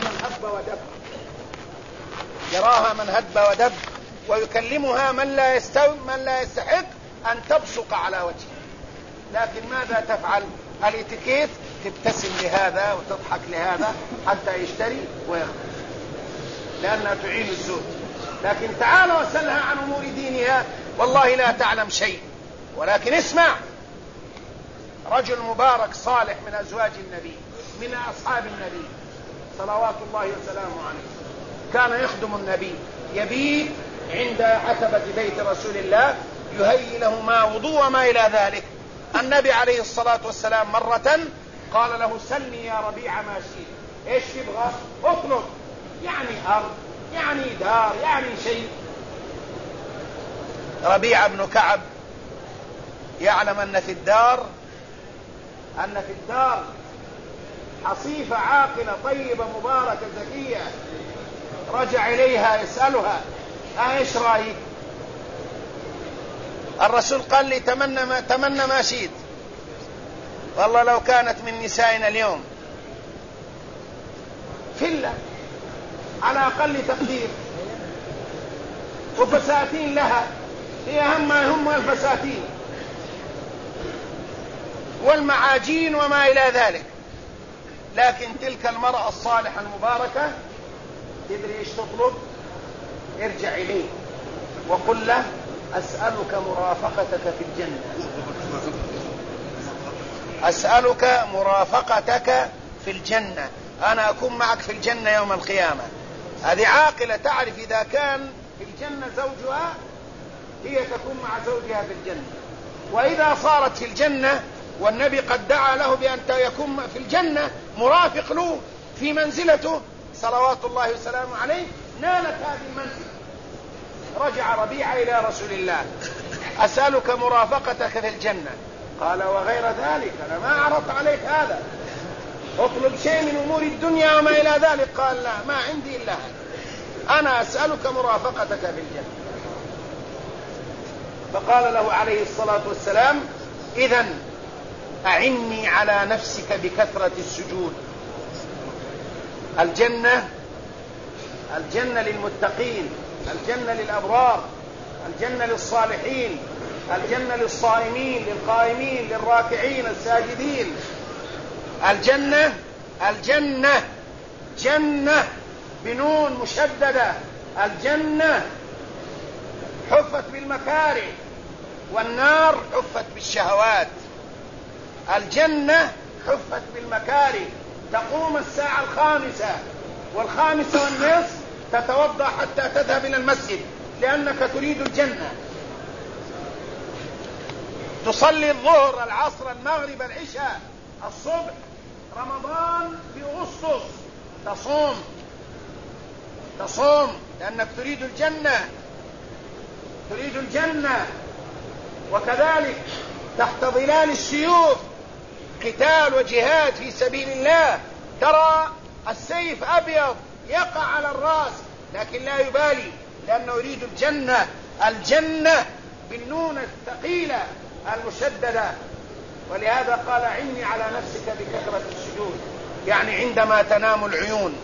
من هب ودب، ويكلمها من لا يستحق أن تبصق على وجهه. لكن ماذا تفعل؟ الاتيكيت، تبتسم لهذا وتضحك لهذا حتى يشتري ويخرج، لأنها تعين الزوج. لكن تعال وسلها عن أمور دينها والله لا تعلم شيء. ولكن اسمع، رجل مبارك صالح من أزواج النبي، من أصحاب النبي صلوات الله وسلامه عليه، كان يخدم النبي، يبيت عند عتبة بيت رسول الله، يهيئ له ماء وضوء وما إلى ذلك. النبي عليه الصلاة والسلام مرة قال له: سلني يا ربيع ما شئت. ايش تبغى؟ اطلب، يعني أرض، يعني دار، يعني شيء. ربيع بن كعب يعلم أن في الدار حصيفة عاقلة طيبة مباركة ذكية. رجع إليها يسألها: ايش رأيك؟ الرسول قال لي: تمنى ما شئت. والله لو كانت من نسائنا اليوم فلة على أقل تقدير وفساتين لها، هي هم الفساتين والمعاجين وما إلى ذلك. لكن تلك المرأة الصالحة المباركة تدري إيش تطلب؟ ارجع إليه وقل له: أسألك مرافقتك في الجنة، أسألك مرافقتك في الجنة، أنا أكون معك في الجنة يوم القيامة. هذه عاقلة تعرف إذا كان في الجنة زوجها هي تكون مع زوجها في الجنة. وإذا صارت في الجنة والنبي قد دعا له بأن يكون في الجنة مرافق له في منزلته صلوات الله وسلامه عليه، نالت هذه المنزلة. رجع ربيعة إلى رسول الله: أسألك مرافقتك في الجنة. قال: وغير ذلك، أنا ما عرضت عليك هذا، اطلب شيء من أمور الدنيا وما إلى ذلك. قال: لا، ما عندي إلا هذا، أنا أسألك مرافقتك في الجنة. فقال له عليه الصلاة والسلام: إذن أعني على نفسك بكثرة السجود. الجنة للمتقين، الجنة للأبرار، الجنة للصالحين، الجنة للصائمين للقائمين للراكعين الساجدين. الجنة جنة بنون مشددة. الجنة حفت بالمكاره، والنار حفت بالشهوات. الجنة حفت بالمكاره. تقوم الساعة 5:05 تتوضأ حتى تذهب إلى المسجد لأنك تريد الجنة. تصلي الظهر، العصر، المغرب، العشاء، الصبح، رمضان بأغسطس، تصوم لأنك تريد الجنة. وكذلك تحت ظلال السيوف قتال وجهاد في سبيل الله، ترى السيف أبيض يقع على الرأس لكن لا يبالي لأنه يريد الجنة بالنون الثقيلة المشددة. ولهذا قال: عني على نفسك بكثرة السجود، يعني عندما تنام العيون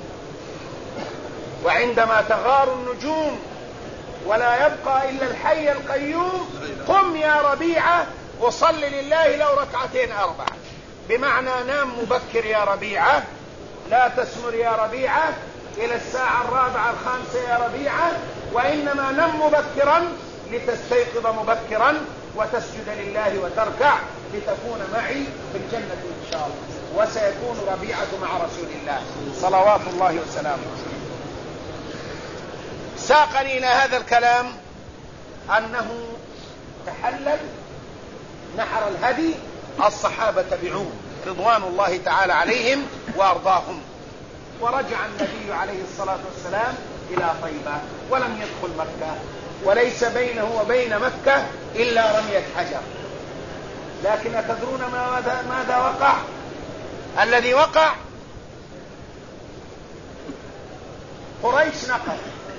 وعندما تغار النجوم ولا يبقى إلا الحي القيوم، قم يا ربيعة وصل لله لو 2 4. بمعنى نام مبكر يا ربيعة، لا تسمر يا ربيعة إلى الساعة 4 5 يا ربيعة، وإنما نم مبكرا لتستيقظ مبكرا وتسجد لله وتركع لتكون معي في الجنة إن شاء الله. وسيكون ربيعة مع رسول الله صلوات الله وسلامه. ساقني إلى هذا الكلام أنه تحلل نحر الهدي، الصحابة تبعوه رضوان الله تعالى عليهم وأرضاهم، ورجع النبي عليه الصلاة والسلام إلى طيبة ولم يدخل مكة، وليس بينه وبين مكة إلا رمية حجر. لكن أتدرون ماذا وقع؟ الذي وقع قريش نقل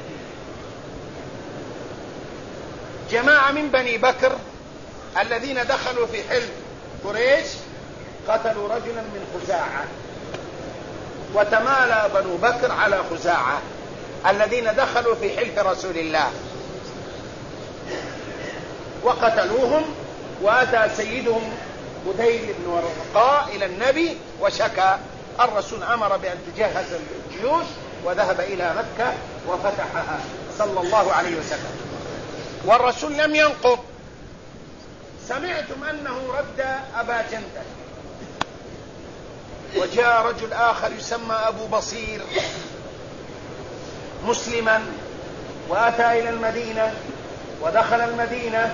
جماعة من بني بكر الذين دخلوا في حلف قريش، قتلوا رجلا من خزاعة، وتمالى بنو بكر على خزاعة الذين دخلوا في حلف رسول الله وقتلوهم. وأتى سيدهم بديل بن ورقاء إلى النبي وشكى. الرسول أمر بأن تجهز الجيوش وذهب إلى مكة وفتحها صلى الله عليه وسلم. والرسول لم ينقض. سمعتم أنه رد أبا جندل، وجاء رجل آخر يسمى أبو بصير مسلما، وأتى إلى المدينة ودخل المدينة،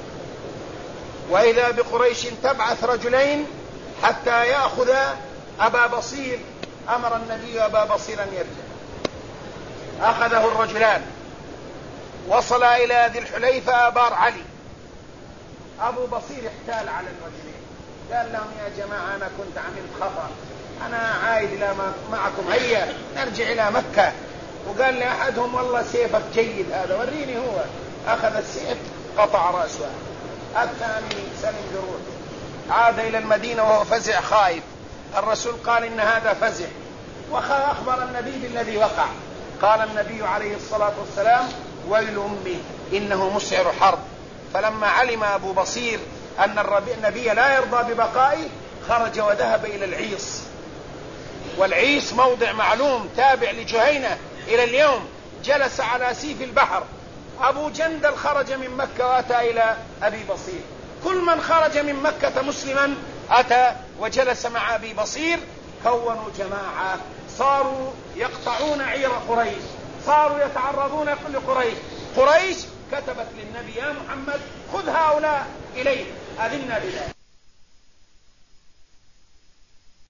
وإذا بقريش تبعث رجلين حتى يأخذ أبا بصير. أمر النبي أبا بصير أن يرجع. أخذه الرجلان، وصل إلى ذي الحليفة أبار علي. أبو بصير احتال على الرجلين، قال لهم: يا جماعة أنا كنت عملت خطأ، أنا عايد إلى معكم، هيا نرجع إلى مكة. وقال لأحدهم: والله سيفك جيد هذا، وريني. هو أخذ السيف قطع رأسه. الثاني سلم جروح، عاد إلى المدينة وهو فزع خائف. الرسول قال: إن هذا فزع، وأخبر النبي بالذي وقع. قال النبي عليه الصلاة والسلام: ويل أمي إنه مسعر حرب. فلما علم أبو بصير أن النبي لا يرضى ببقائه خرج وذهب إلى العيص، والعيص موضع معلوم تابع لجهينة إلى اليوم. جلس على سيف البحر. أبو جندل خرج من مكة وأتى إلى أبي بصير. كل من خرج من مكة مسلما أتى وجلس مع أبي بصير، كونوا جماعة، صاروا يقطعون عير قريش، صاروا يتعرضون لقريش. قريش كتبت للنبي: يا محمد خذ هؤلاء إليه، أذنا بذلك.